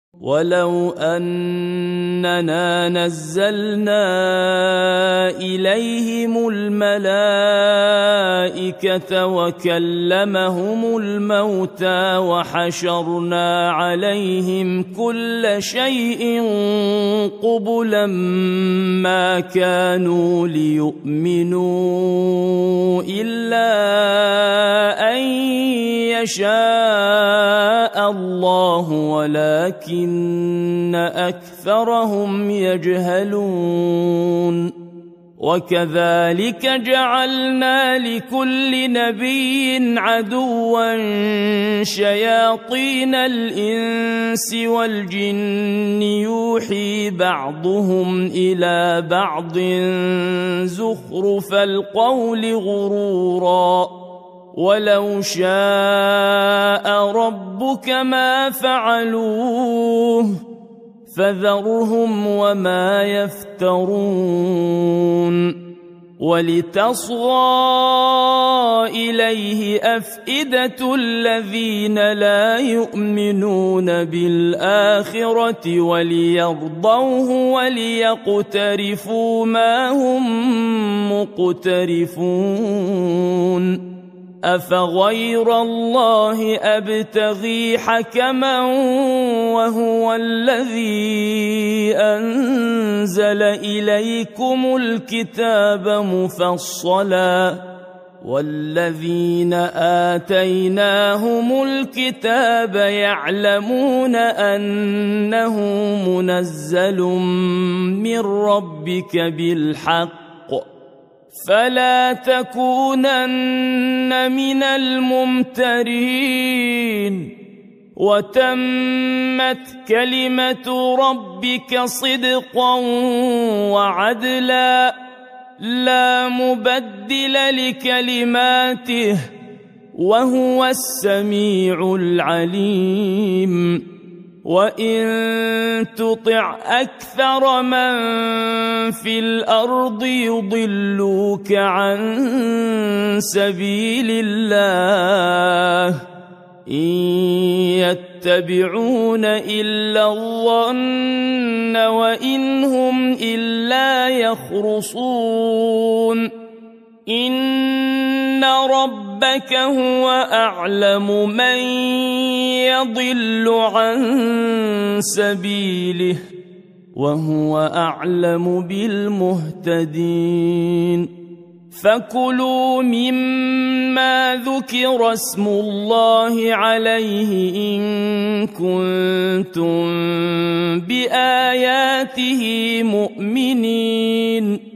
ولو أننا نزلنا إليهم الملائكة وكلمهم الموتى وحشرنا عليهم كل شيء قبلا ما كانوا ليؤمنوا إلا أن يشاء الله ولكن أكثرهم يجهلون. وكذلك جعلنا لكل نبي عدوا شياطين الإنس والجن يوحي بعضهم إلى بعض زخرف القول غرورا ولو شاء ربك ما فعلوه فذرهم وما يفترون. ولتصغى إليه أفئدة الذين لا يؤمنون بالآخرة وليرضوه وليقترفوا ما هم مقترفون. أفغير الله أبتغي حكما وهو الذي أنزل إليكم الكتاب مفصلا والذين آتيناهم الكتاب يعلمون أنه منزل من ربك بالحق فلا تكونن من الممترين. وتمت كلمة ربك صدقا وعدلا لا مبدل لكلماته وهو السميع العليم. وإن تطع أكثر من في الأرض يضلوك عن سبيل الله إن يتبعون إلا الظن وإن هم إلا يخرصون. إن ربك هو أعلم من يضل عن سبيله وهو أعلم بالمهتدين. فكلوا مما ذكر اسم الله عليه إن كنتم بآياته مؤمنين.